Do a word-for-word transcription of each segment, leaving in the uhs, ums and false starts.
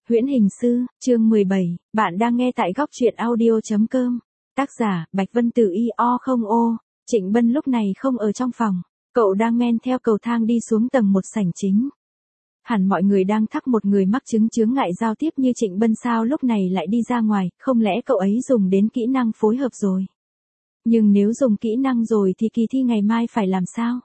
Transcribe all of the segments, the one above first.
Huyễn Hình Sư, chương mười bảy, bạn đang nghe tại góc truyện audio.com. Tác giả, Bạch Vân Tử i o không ô. Trịnh Bân lúc này không ở trong phòng. Cậu đang men theo cầu thang đi xuống tầng một sảnh chính. Hẳn mọi người đang thắc một người mắc chứng chướng ngại giao tiếp như Trịnh Bân sao lúc này lại đi ra ngoài, không lẽ cậu ấy dùng đến kỹ năng phối hợp rồi. Nhưng nếu dùng kỹ năng rồi thì kỳ thi ngày mai phải làm sao?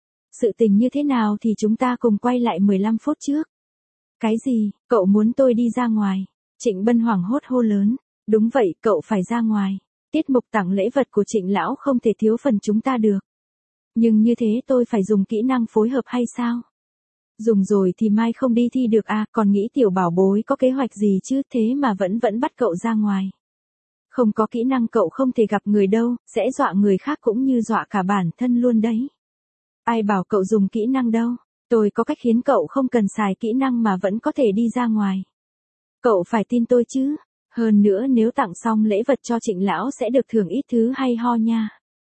Sự tình như thế nào thì chúng ta cùng quay lại mười lăm phút trước. Cái gì, cậu muốn tôi đi ra ngoài? Trịnh Bân hoảng hốt hô lớn. Đúng vậy, cậu phải ra ngoài. Tiết mục tặng lễ vật của Trịnh Lão không thể thiếu phần chúng ta được. Nhưng như thế tôi phải dùng kỹ năng phối hợp hay sao? Dùng rồi thì mai không đi thi được à, còn nghĩ tiểu bảo bối có kế hoạch gì chứ, thế mà vẫn vẫn bắt cậu ra ngoài. Không có kỹ năng cậu không thể gặp người đâu, sẽ dọa người khác cũng như dọa cả bản thân luôn đấy. Ai bảo cậu dùng kỹ năng đâu, tôi có cách khiến cậu không cần xài kỹ năng mà vẫn có thể đi ra ngoài. Cậu phải tin tôi chứ, hơn nữa nếu tặng xong lễ vật cho Trịnh Lão sẽ được thưởng ít thứ hay ho nha.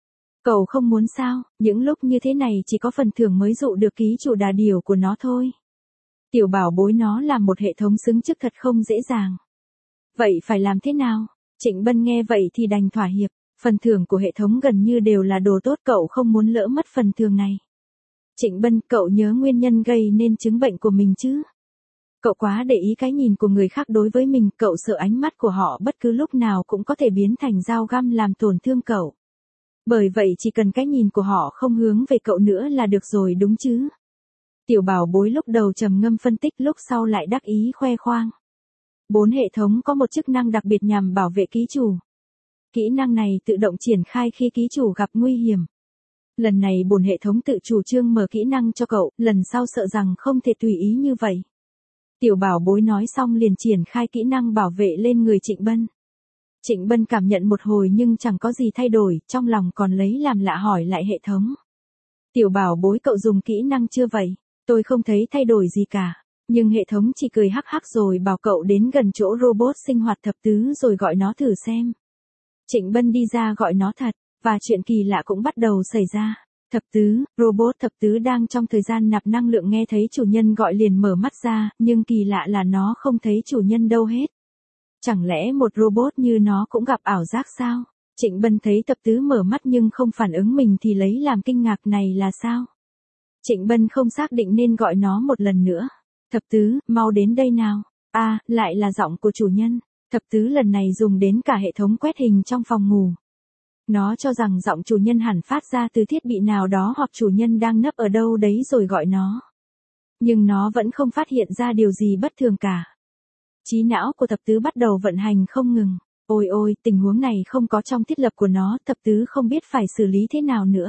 Cậu không muốn sao, những lúc như thế này chỉ có phần thưởng mới dụ được ký chủ đà điểu của nó thôi. Tiểu bảo bối nó là một hệ thống xứng chức thật không dễ dàng. Vậy phải làm thế nào? Trịnh Bân nghe vậy thì đành thỏa hiệp, phần thưởng của hệ thống gần như đều là đồ tốt, cậu không muốn lỡ mất phần thưởng này. Trịnh Bân, cậu nhớ nguyên nhân gây nên chứng bệnh của mình chứ? Cậu quá để ý cái nhìn của người khác đối với mình, cậu sợ ánh mắt của họ bất cứ lúc nào cũng có thể biến thành dao găm làm tổn thương cậu. Bởi vậy chỉ cần cái nhìn của họ không hướng về cậu nữa là được rồi đúng chứ? Tiểu bảo bối lúc đầu trầm ngâm phân tích, lúc sau lại đắc ý khoe khoang. Bốn hệ thống có một chức năng đặc biệt nhằm bảo vệ ký chủ. Kỹ năng này tự động triển khai khi ký chủ gặp nguy hiểm. Lần này bổn hệ thống tự chủ trương mở kỹ năng cho cậu, lần sau sợ rằng không thể tùy ý như vậy. Tiểu bảo bối nói xong liền triển khai kỹ năng bảo vệ lên người Trịnh Bân. Trịnh Bân cảm nhận một hồi nhưng chẳng có gì thay đổi, trong lòng còn lấy làm lạ hỏi lại hệ thống. Tiểu bảo bối cậu dùng kỹ năng chưa vậy? Tôi không thấy thay đổi gì cả. Nhưng hệ thống chỉ cười hắc hắc rồi bảo cậu đến gần chỗ robot sinh hoạt thập tứ rồi gọi nó thử xem. Trịnh Bân đi ra gọi nó thật, và chuyện kỳ lạ cũng bắt đầu xảy ra. Thập tứ, robot thập tứ đang trong thời gian nạp năng lượng nghe thấy chủ nhân gọi liền mở mắt ra, nhưng kỳ lạ là nó không thấy chủ nhân đâu hết. Chẳng lẽ một robot như nó cũng gặp ảo giác sao? Trịnh Bân thấy thập tứ mở mắt nhưng không phản ứng mình thì lấy làm kinh ngạc, này là sao? Trịnh Bân không xác định nên gọi nó một lần nữa. Thập tứ, mau đến đây nào. A, à, lại là giọng của chủ nhân. Thập tứ lần này dùng đến cả hệ thống quét hình trong phòng ngủ. Nó cho rằng giọng chủ nhân hẳn phát ra từ thiết bị nào đó hoặc chủ nhân đang nấp ở đâu đấy rồi gọi nó. Nhưng nó vẫn không phát hiện ra điều gì bất thường cả. Trí não của thập tứ bắt đầu vận hành không ngừng. Ôi ôi, tình huống này không có trong thiết lập của nó, thập tứ không biết phải xử lý thế nào nữa.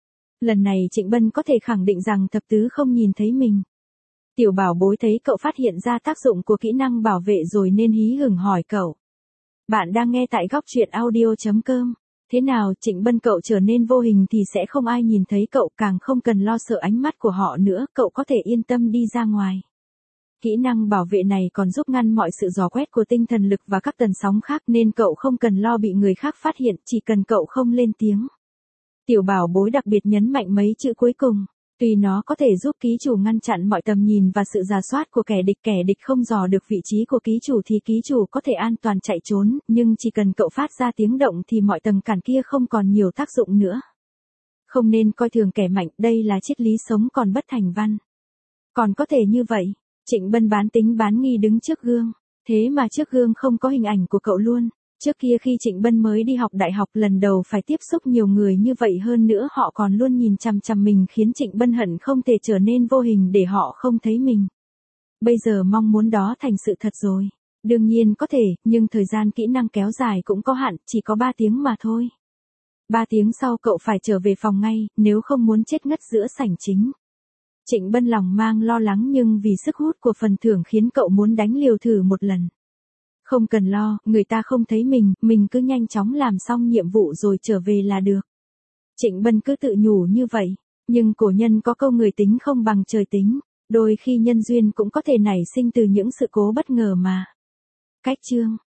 Lần này Trịnh Bân có thể khẳng định rằng thập tứ không nhìn thấy mình. Tiểu bảo bối thấy cậu phát hiện ra tác dụng của kỹ năng bảo vệ rồi nên hí hửng hỏi cậu. Bạn đang nghe tại góc truyện audio.com. Thế nào, Trịnh Bân, cậu trở nên vô hình thì sẽ không ai nhìn thấy cậu, càng không cần lo sợ ánh mắt của họ nữa, cậu có thể yên tâm đi ra ngoài. Kỹ năng bảo vệ này còn giúp ngăn mọi sự dò quét của tinh thần lực và các tần sóng khác nên cậu không cần lo bị người khác phát hiện, chỉ cần cậu không lên tiếng. Tiểu bảo bối đặc biệt nhấn mạnh mấy chữ cuối cùng. Tuy nó có thể giúp ký chủ ngăn chặn mọi tầm nhìn và sự rà soát của kẻ địch, kẻ địch không dò được vị trí của ký chủ thì ký chủ có thể an toàn chạy trốn, nhưng chỉ cần cậu phát ra tiếng động thì mọi tầng cản kia không còn nhiều tác dụng nữa. Không nên coi thường kẻ mạnh, đây là triết lý sống còn bất thành văn. Còn có thể như vậy, Trịnh Bân bán tính bán nghi đứng trước gương, thế mà trước gương không có hình ảnh của cậu luôn. Trước kia khi Trịnh Bân mới đi học đại học lần đầu phải tiếp xúc nhiều người như vậy, hơn nữa họ còn luôn nhìn chằm chằm mình khiến Trịnh Bân hận không thể trở nên vô hình để họ không thấy mình. Bây giờ mong muốn đó thành sự thật rồi. Đương nhiên có thể, nhưng thời gian kỹ năng kéo dài cũng có hạn, chỉ có ba tiếng mà thôi. ba tiếng sau cậu phải trở về phòng ngay, nếu không muốn chết ngất giữa sảnh chính. Trịnh Bân lòng mang lo lắng nhưng vì sức hút của phần thưởng khiến cậu muốn đánh liều thử một lần. Không cần lo, người ta không thấy mình, mình cứ nhanh chóng làm xong nhiệm vụ rồi trở về là được. Trịnh Bân cứ tự nhủ như vậy, nhưng cổ nhân có câu người tính không bằng trời tính, đôi khi nhân duyên cũng có thể nảy sinh từ những sự cố bất ngờ mà. Cách chương